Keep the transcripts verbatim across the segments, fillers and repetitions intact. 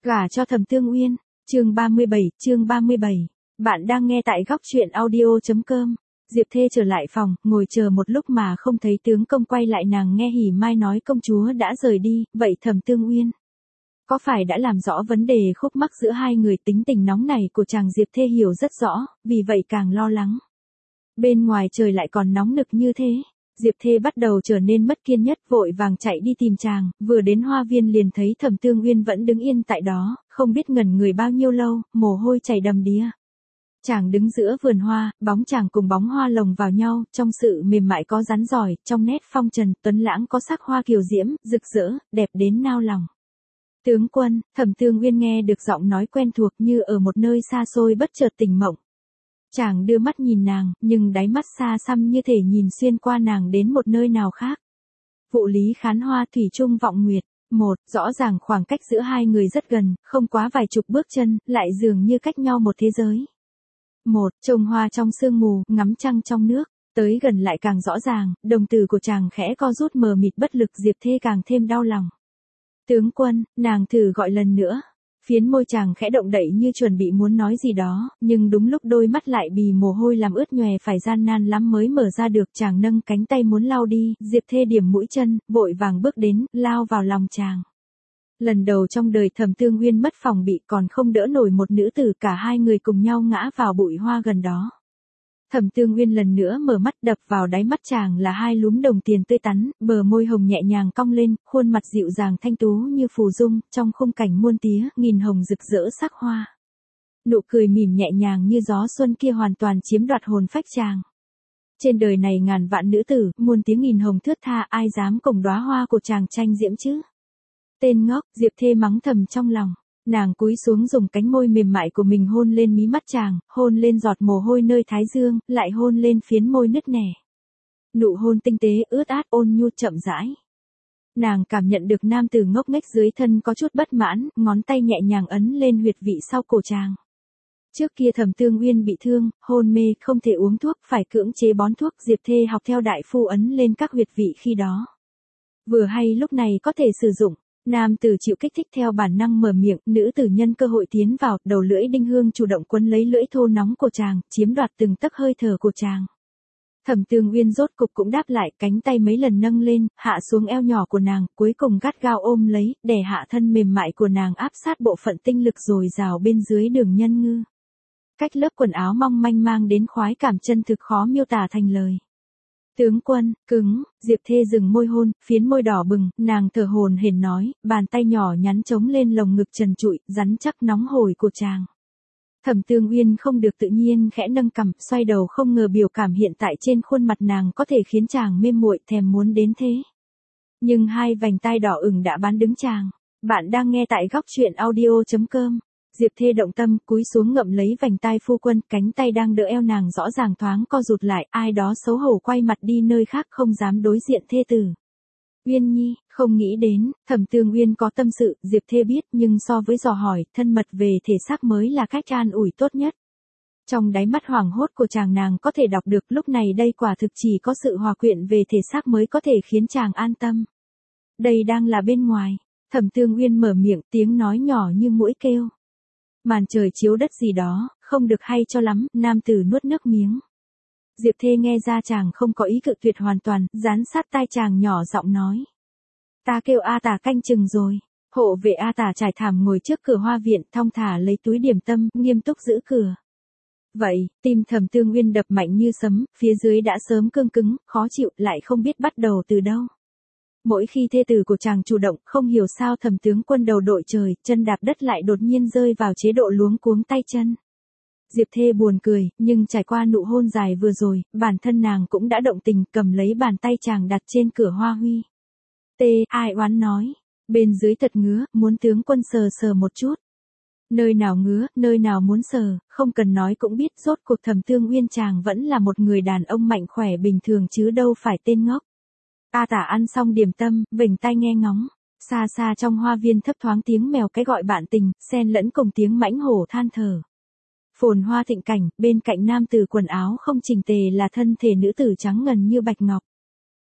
Gả cho Thẩm Tương Uyên, chương ba mươi bảy, chương ba mươi bảy. Bạn đang nghe tại góc truyện audio.com. Diệp Thê trở lại phòng, ngồi chờ một lúc mà không thấy tướng công quay lại, nàng nghe Hỉ Mai nói công chúa đã rời đi, vậy Thẩm Tương Uyên có phải đã làm rõ vấn đề khúc mắc giữa hai người? Tính tình nóng này của chàng Diệp Thê hiểu rất rõ, vì vậy càng lo lắng. Bên ngoài trời lại còn nóng nực như thế. Diệp Thê bắt đầu trở nên mất kiên nhẫn, vội vàng chạy đi tìm chàng, vừa đến hoa viên liền thấy Thẩm Tương Uyên vẫn đứng yên tại đó, không biết ngẩn người bao nhiêu lâu, mồ hôi chảy đầm đìa. Chàng đứng giữa vườn hoa, bóng chàng cùng bóng hoa lồng vào nhau, trong sự mềm mại có rắn giỏi, trong nét phong trần, tuấn lãng có sắc hoa kiều diễm, rực rỡ, đẹp đến nao lòng. Tướng quân, Thẩm Tương Uyên nghe được giọng nói quen thuộc như ở một nơi xa xôi bất chợt tỉnh mộng. Chàng đưa mắt nhìn nàng, nhưng đáy mắt xa xăm như thể nhìn xuyên qua nàng đến một nơi nào khác. Vụ lý khán hoa thủy trung vọng nguyệt. Một, rõ ràng khoảng cách giữa hai người rất gần, không quá vài chục bước chân, lại dường như cách nhau một thế giới. Một, trồng hoa trong sương mù, ngắm trăng trong nước, tới gần lại càng rõ ràng, đồng tử của chàng khẽ co rút mờ mịt bất lực. Diệp Thê càng thêm đau lòng. Tướng quân, nàng thử gọi lần nữa. Phiến môi chàng khẽ động đậy như chuẩn bị muốn nói gì đó, nhưng đúng lúc đôi mắt lại bị mồ hôi làm ướt nhòe, phải gian nan lắm mới mở ra được. Chàng nâng cánh tay muốn lau đi, Diệp Thê điểm mũi chân, vội vàng bước đến, lao vào lòng chàng. Lần đầu trong đời Thẩm Tương Uyên mất phòng bị, còn không đỡ nổi một nữ tử, cả hai người cùng nhau ngã vào bụi hoa gần đó. Thẩm Tương Uyên lần nữa mở mắt, đập vào đáy mắt chàng là hai lúm đồng tiền tươi tắn, bờ môi hồng nhẹ nhàng cong lên, khuôn mặt dịu dàng thanh tú như phù dung, trong khung cảnh muôn tía, nghìn hồng rực rỡ sắc hoa. Nụ cười mỉm nhẹ nhàng như gió xuân kia hoàn toàn chiếm đoạt hồn phách chàng. Trên đời này ngàn vạn nữ tử, muôn tiếng nghìn hồng thướt tha, ai dám cùng đóa hoa của chàng tranh diễm chứ? Tên ngốc, Diệp Thê mắng thầm trong lòng. Nàng cúi xuống dùng cánh môi mềm mại của mình hôn lên mí mắt chàng, hôn lên giọt mồ hôi nơi thái dương, lại hôn lên phiến môi nứt nẻ. Nụ hôn tinh tế, ướt át, ôn nhu chậm rãi. Nàng cảm nhận được nam tử ngốc nghếch dưới thân có chút bất mãn, ngón tay nhẹ nhàng ấn lên huyệt vị sau cổ chàng. Trước kia Thẩm Tương Uyên bị thương, hôn mê, không thể uống thuốc, phải cưỡng chế bón thuốc. Diệp Thê học theo đại phu ấn lên các huyệt vị khi đó. Vừa hay lúc này có thể sử dụng. Nam tử chịu kích thích theo bản năng mở miệng, nữ tử nhân cơ hội tiến vào, đầu lưỡi đinh hương chủ động quấn lấy lưỡi thô nóng của chàng, chiếm đoạt từng tấc hơi thở của chàng. Thẩm Tương Uyên rốt cục cũng đáp lại, cánh tay mấy lần nâng lên, hạ xuống eo nhỏ của nàng, cuối cùng gắt gao ôm lấy, đè hạ thân mềm mại của nàng áp sát bộ phận tinh lực dồi dào bên dưới đường nhân ngư. Cách lớp quần áo mong manh mang đến khoái cảm chân thực khó miêu tả thành lời. Tướng quân, cứng, Diệp Thê dừng môi hôn, phiến môi đỏ bừng, nàng thở hổn hển nói, bàn tay nhỏ nhắn chống lên lồng ngực trần trụi, rắn chắc nóng hổi của chàng. Thẩm Tương Uyên không được tự nhiên khẽ nâng cằm, xoay đầu, không ngờ biểu cảm hiện tại trên khuôn mặt nàng có thể khiến chàng mê muội thèm muốn đến thế. Nhưng hai vành tai đỏ ửng đã bán đứng chàng. Bạn đang nghe tại góc truyện audio.com. Diệp Thê động tâm, cúi xuống ngậm lấy vành tai phu quân, cánh tay đang đỡ eo nàng rõ ràng thoáng co rụt lại, ai đó xấu hổ quay mặt đi nơi khác, không dám đối diện thê tử. Uyên nhi, không nghĩ đến, Thẩm Tương Uyên có tâm sự, Diệp Thê biết, nhưng so với dò hỏi, thân mật về thể xác mới là cách an ủi tốt nhất. Trong đáy mắt hoảng hốt của chàng nàng có thể đọc được, lúc này đây quả thực chỉ có sự hòa quyện về thể xác mới có thể khiến chàng an tâm. Đây đang là bên ngoài. Thẩm Tương Uyên mở miệng, tiếng nói nhỏ như muỗi kêu. Màn trời chiếu đất gì đó, không được hay cho lắm, nam tử nuốt nước miếng. Diệp Thê nghe ra chàng không có ý cự tuyệt hoàn toàn, dán sát tai chàng nhỏ giọng nói. Ta kêu A Tả canh chừng rồi. Hộ vệ A Tả trải thảm ngồi trước cửa hoa viện, thong thả lấy túi điểm tâm, nghiêm túc giữ cửa. Vậy, tim Thẩm Tương Uyên đập mạnh như sấm, phía dưới đã sớm cương cứng, khó chịu, lại không biết bắt đầu từ đâu. Mỗi khi thê tử của chàng chủ động, không hiểu sao Thẩm tướng quân đầu đội trời, chân đạp đất lại đột nhiên rơi vào chế độ luống cuống tay chân. Diệp Thê buồn cười, nhưng trải qua nụ hôn dài vừa rồi, bản thân nàng cũng đã động tình, cầm lấy bàn tay chàng đặt trên cửa hoa huy. Tê, ai oán nói, bên dưới thật ngứa, muốn tướng quân sờ sờ một chút. Nơi nào ngứa, nơi nào muốn sờ, không cần nói cũng biết, rốt cuộc Thẩm Tương Uyên chàng vẫn là một người đàn ông mạnh khỏe bình thường chứ đâu phải tên ngốc. A Tả ăn xong điểm tâm, vểnh tai nghe ngóng. Xa xa trong hoa viên thấp thoáng tiếng mèo cái gọi bạn tình, xen lẫn cùng tiếng mãnh hổ than thở. Phồn hoa thịnh cảnh, bên cạnh nam tử quần áo không chỉnh tề là thân thể nữ tử trắng ngần như bạch ngọc.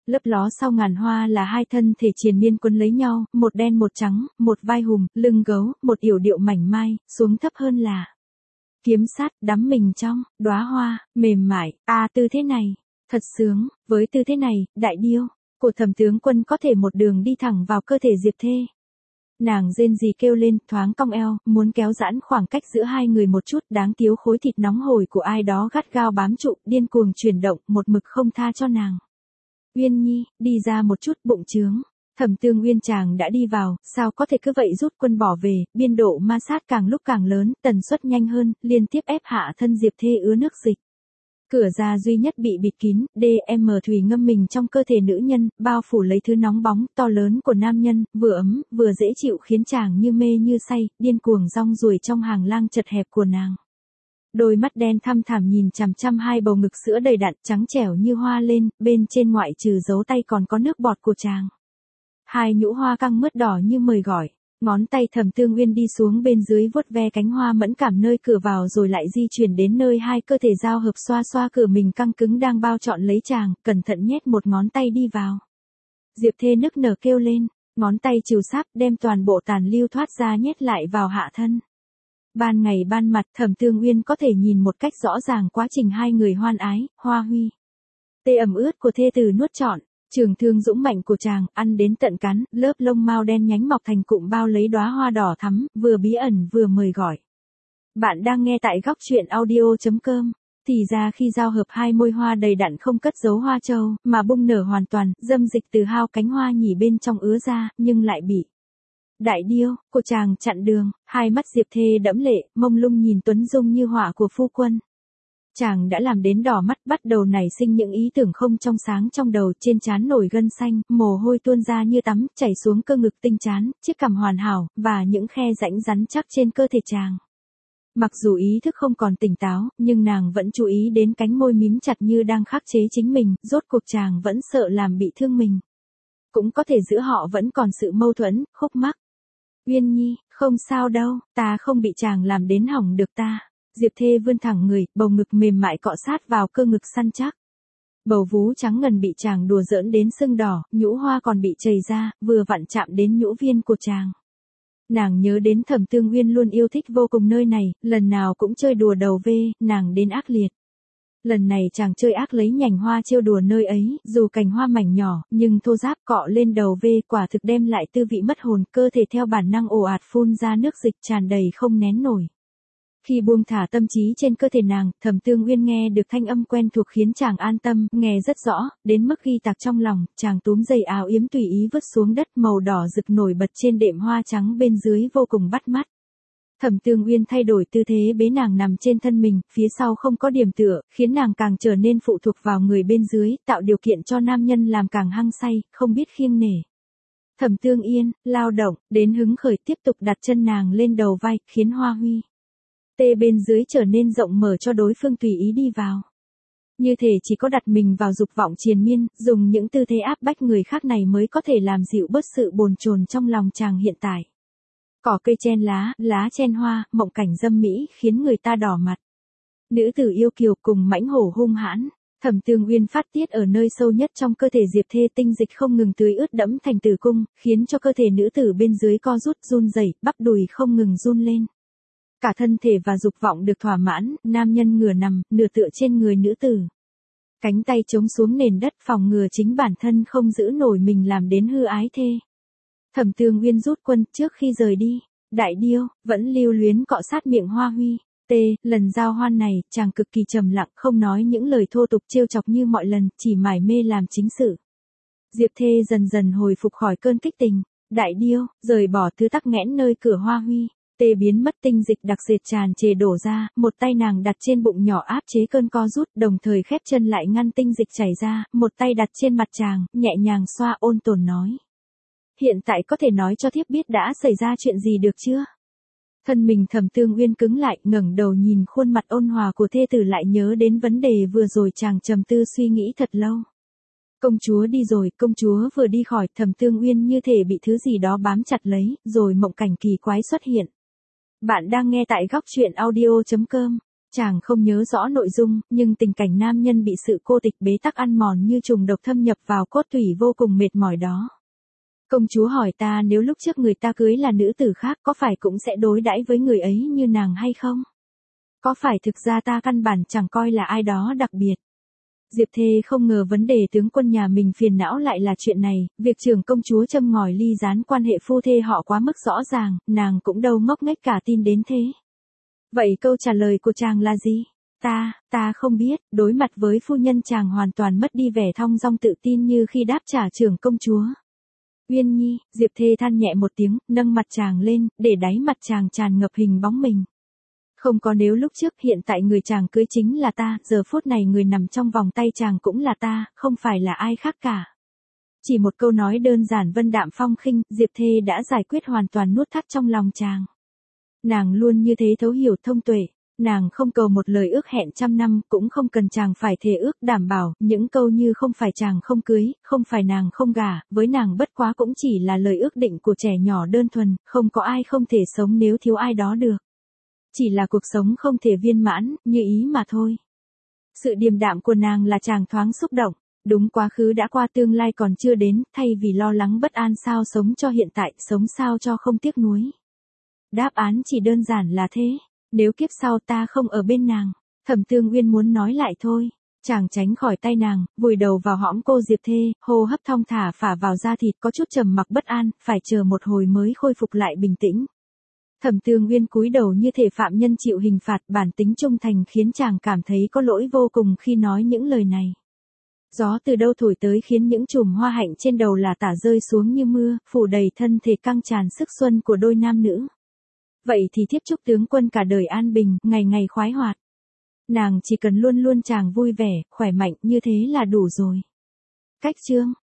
Lấp ló sau ngàn hoa là hai thân thể triền miên quấn lấy nhau, một đen một trắng, một vai hùm, lưng gấu, một yểu điệu mảnh mai, xuống thấp hơn là kiếm sát, đắm mình trong đóa hoa, mềm mại, à tư thế này, thật sướng, với tư thế này, đại điêu của Thẩm tướng quân có thể một đường đi thẳng vào cơ thể Diệp Thê. Nàng rên rỉ kêu lên, thoáng cong eo, muốn kéo giãn khoảng cách giữa hai người một chút, đáng thiếu khối thịt nóng hổi của ai đó gắt gao bám trụ, điên cuồng chuyển động, một mực không tha cho nàng. Uyên Nhi, đi ra một chút, bụng trướng. Thẩm Tương Uyên chàng đã đi vào, sao có thể cứ vậy rút quân bỏ về, biên độ ma sát càng lúc càng lớn, tần suất nhanh hơn, liên tiếp ép hạ thân Diệp Thê ứa nước dịch. Cửa ra duy nhất bị bịt kín, đê em thủy ngâm mình trong cơ thể nữ nhân, bao phủ lấy thứ nóng bóng, to lớn của nam nhân, vừa ấm, vừa dễ chịu khiến chàng như mê như say, điên cuồng rong ruổi trong hàng lang chật hẹp của nàng. Đôi mắt đen thăm thẳm nhìn chằm chằm hai bầu ngực sữa đầy đặn trắng trẻo như hoa lên, bên trên ngoại trừ dấu tay còn có nước bọt của chàng. Hai nhũ hoa căng mướt đỏ như mời gọi. Ngón tay Thẩm Tương Uyên đi xuống bên dưới vuốt ve cánh hoa mẫn cảm nơi cửa vào rồi lại di chuyển đến nơi hai cơ thể giao hợp xoa xoa cửa mình căng cứng đang bao trọn lấy chàng, cẩn thận nhét một ngón tay đi vào. Diệp Thê nức nở kêu lên, ngón tay trìu sáp đem toàn bộ tàn lưu thoát ra nhét lại vào hạ thân. Ban ngày ban mặt Thẩm Tương Uyên có thể nhìn một cách rõ ràng quá trình hai người hoan ái, hoa huy. Tê ẩm ướt của thê tử nuốt trọn. Trường thương dũng mạnh của chàng, ăn đến tận cắn, lớp lông mao đen nhánh mọc thành cụm bao lấy đóa hoa đỏ thắm, vừa bí ẩn vừa mời gọi. Bạn đang nghe tại góc truyện audio chấm com. Thì ra khi giao hợp hai môi hoa đầy đặn không cất giấu hoa châu, mà bung nở hoàn toàn, dâm dịch từ hao cánh hoa nhỉ bên trong ứa ra, nhưng lại bị đại điêu của chàng chặn đường, hai mắt Diệp Thê đẫm lệ, mông lung nhìn tuấn dung như họa của phu quân. Chàng đã làm đến đỏ mắt, bắt đầu nảy sinh những ý tưởng không trong sáng trong đầu, trên trán nổi gân xanh, mồ hôi tuôn ra như tắm, chảy xuống cơ ngực tinh trán, chiếc cằm hoàn hảo, và những khe rãnh rắn chắc trên cơ thể chàng. Mặc dù ý thức không còn tỉnh táo, nhưng nàng vẫn chú ý đến cánh môi mím chặt như đang khắc chế chính mình, rốt cuộc chàng vẫn sợ làm bị thương mình. Cũng có thể giữa họ vẫn còn sự mâu thuẫn, khúc mắc. Uyên Nhi, không sao đâu, ta không bị chàng làm đến hỏng được ta. Diệp Thê vươn thẳng người, bầu ngực mềm mại cọ sát vào cơ ngực săn chắc. Bầu vú trắng ngần bị chàng đùa giỡn đến sưng đỏ, nhũ hoa còn bị chảy ra, vừa vặn chạm đến nhũ viên của chàng. Nàng nhớ đến Thẩm Tương Uyên luôn yêu thích vô cùng nơi này, lần nào cũng chơi đùa đầu vê, nàng đến ác liệt. Lần này chàng chơi ác lấy nhành hoa trêu đùa nơi ấy, dù cành hoa mảnh nhỏ, nhưng thô ráp cọ lên đầu vê quả thực đem lại tư vị mất hồn, cơ thể theo bản năng ồ ạt phun ra nước dịch tràn đầy không nén nổi. Khi buông thả tâm trí trên cơ thể nàng, Thẩm Tương Uyên nghe được thanh âm quen thuộc khiến chàng an tâm, nghe rất rõ, đến mức ghi tạc trong lòng, chàng túm dây áo yếm tùy ý vứt xuống đất, màu đỏ rực nổi bật trên đệm hoa trắng bên dưới vô cùng bắt mắt. Thẩm Tương Uyên thay đổi tư thế bế nàng nằm trên thân mình, phía sau không có điểm tựa, khiến nàng càng trở nên phụ thuộc vào người bên dưới, tạo điều kiện cho nam nhân làm càng hăng say, không biết khiêng nể. Thẩm Tương Yên, lao động, đến hứng khởi tiếp tục đặt chân nàng lên đầu vai, khiến hoa huy. Tê bên dưới trở nên rộng mở cho đối phương tùy ý đi vào. Như thể chỉ có đặt mình vào dục vọng triền miên, dùng những tư thế áp bách người khác này mới có thể làm dịu bớt sự bồn chồn trong lòng chàng hiện tại. Cỏ cây chen lá, lá chen hoa, mộng cảnh dâm mỹ khiến người ta đỏ mặt. Nữ tử yêu kiều cùng mãnh hổ hung hãn. Thẩm Tương Uyên phát tiết ở nơi sâu nhất trong cơ thể Diệp Thê, tinh dịch không ngừng tưới ướt đẫm thành tử cung, khiến cho cơ thể nữ tử bên dưới co rút run rẩy, bắp đùi không ngừng run lên. Cả thân thể và dục vọng được thỏa mãn, nam nhân ngửa nằm, nửa tựa trên người nữ tử. Cánh tay chống xuống nền đất phòng ngừa chính bản thân không giữ nổi mình làm đến hư ái thê. Thẩm Tương Uyên rút quân trước khi rời đi. Đại điêu, vẫn lưu luyến cọ sát miệng hoa huy. T, lần giao hoan này, chàng cực kỳ trầm lặng, không nói những lời thô tục trêu chọc như mọi lần, chỉ mải mê làm chính sự. Diệp Thê dần dần hồi phục khỏi cơn kích tình. Đại điêu, rời bỏ thứ tắc nghẽn nơi cửa hoa huy. Tê biến mất, tinh dịch đặc dệt tràn trề đổ ra, một tay nàng đặt trên bụng nhỏ áp chế cơn co rút, đồng thời khép chân lại ngăn tinh dịch chảy ra, một tay đặt trên mặt chàng, nhẹ nhàng xoa, ôn tồn nói. Hiện tại có thể nói cho thiếp biết đã xảy ra chuyện gì được chưa? Thân mình Thẩm Tương Uyên cứng lại, ngẩng đầu nhìn khuôn mặt ôn hòa của thê tử, lại nhớ đến vấn đề vừa rồi, chàng trầm tư suy nghĩ thật lâu. Công chúa đi rồi, công chúa vừa đi khỏi, Thẩm Tương Uyên như thể bị thứ gì đó bám chặt lấy, rồi mộng cảnh kỳ quái xuất hiện. Bạn đang nghe tại góc truyện audio chấm com. Chàng không nhớ rõ nội dung, nhưng tình cảnh nam nhân bị sự cô tịch bế tắc ăn mòn như trùng độc thâm nhập vào cốt tủy vô cùng mệt mỏi đó. Công chúa hỏi ta nếu lúc trước người ta cưới là nữ tử khác có phải cũng sẽ đối đãi với người ấy như nàng hay không? Có phải thực ra ta căn bản chẳng coi là ai đó đặc biệt? Diệp Thê không ngờ vấn đề tướng quân nhà mình phiền não lại là chuyện này, việc trưởng công chúa châm ngòi ly gián quan hệ phu thê họ quá mức rõ ràng, nàng cũng đâu ngốc nghếch cả tin đến thế. Vậy câu trả lời của chàng là gì? Ta, ta không biết, đối mặt với phu nhân chàng hoàn toàn mất đi vẻ thong dong tự tin như khi đáp trả trưởng công chúa. Uyên Nhi, Diệp Thê than nhẹ một tiếng, nâng mặt chàng lên, để đáy mặt chàng tràn ngập hình bóng mình. Không có nếu lúc trước hiện tại người chàng cưới chính là ta, giờ phút này người nằm trong vòng tay chàng cũng là ta, không phải là ai khác cả. Chỉ một câu nói đơn giản vân đạm phong khinh, Diệp Thê đã giải quyết hoàn toàn nút thắt trong lòng chàng. Nàng luôn như thế thấu hiểu thông tuệ, nàng không cầu một lời ước hẹn trăm năm, cũng không cần chàng phải thề ước đảm bảo, những câu như không phải chàng không cưới, không phải nàng không gả, với nàng bất quá cũng chỉ là lời ước định của trẻ nhỏ đơn thuần, không có ai không thể sống nếu thiếu ai đó được. Chỉ là cuộc sống không thể viên mãn, như ý mà thôi. Sự điềm đạm của nàng là chàng thoáng xúc động, đúng quá khứ đã qua tương lai còn chưa đến, thay vì lo lắng bất an sao sống cho hiện tại, sống sao cho không tiếc nuối. Đáp án chỉ đơn giản là thế, nếu kiếp sau ta không ở bên nàng, Thẩm Tương Uyên muốn nói lại thôi. Chàng tránh khỏi tay nàng, vùi đầu vào hõm cô Diệp Thê, hô hấp thong thả phả vào da thịt có chút trầm mặc bất an, phải chờ một hồi mới khôi phục lại bình tĩnh. Thẩm Tương Uyên cúi đầu như thể phạm nhân chịu hình phạt, bản tính trung thành khiến chàng cảm thấy có lỗi vô cùng khi nói những lời này. Gió từ đâu thổi tới khiến những chùm hoa hạnh trên đầu là tả rơi xuống như mưa, phủ đầy thân thể căng tràn sức xuân của đôi nam nữ. Vậy thì thiếp chúc tướng quân cả đời an bình, ngày ngày khoái hoạt. Nàng chỉ cần luôn luôn chàng vui vẻ, khỏe mạnh như thế là đủ rồi. Cách chương